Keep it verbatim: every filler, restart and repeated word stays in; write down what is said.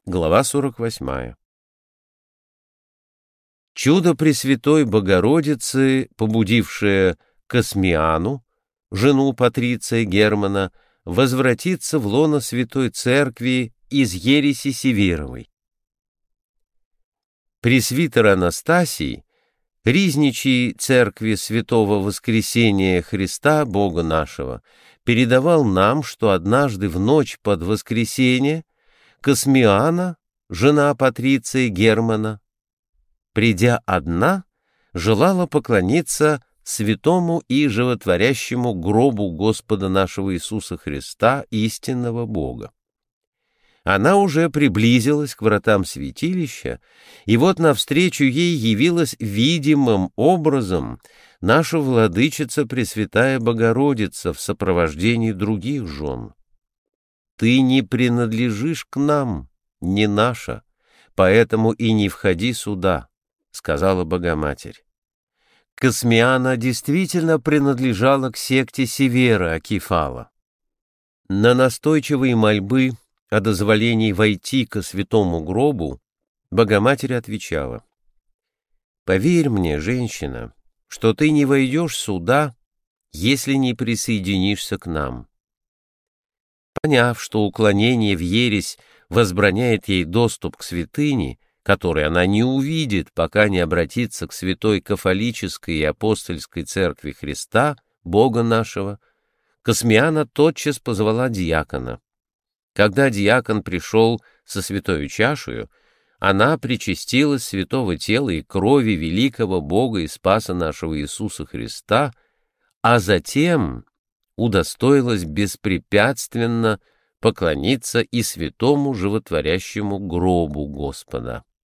Глава сорок восьмая. Чудо Пресвятой Богородицы, побудившее Космиану, жену Патриция Германа, возвратиться в лоно Святой Церкви из ереси Северовой. Пресвитер Анастасий, ризничий Церкви Святого Воскресения Христа, Бога нашего, передавал нам, что однажды в ночь под воскресенье Космиана, жена Патриция Германа, придя одна, желала поклониться святому и животворящему гробу Господа нашего Иисуса Христа, истинного Бога. Она уже приблизилась к вратам святилища, и вот навстречу ей явилась видимым образом наша Владычица Пресвятая Богородица в сопровождении других жен. «Ты не принадлежишь к нам, не наша, поэтому и не входи сюда», — сказала Богоматерь. Космиана действительно принадлежала к секте Севера Акифала. На настойчивые мольбы о дозволении войти ко святому гробу Богоматерь отвечала: «Поверь мне, женщина, что ты не войдешь сюда, если не присоединишься к нам». Поняв, что уклонение в ересь возбраняет ей доступ к святыне, который она не увидит, пока не обратится к святой кафолической и апостольской церкви Христа, Бога нашего, Космиана тотчас позвала диакона. Когда диакон пришел со святою чашею, она причастилась святого тела и крови великого Бога и Спаса нашего Иисуса Христа, а затем удостоилась беспрепятственно поклониться и святому животворящему гробу Господа.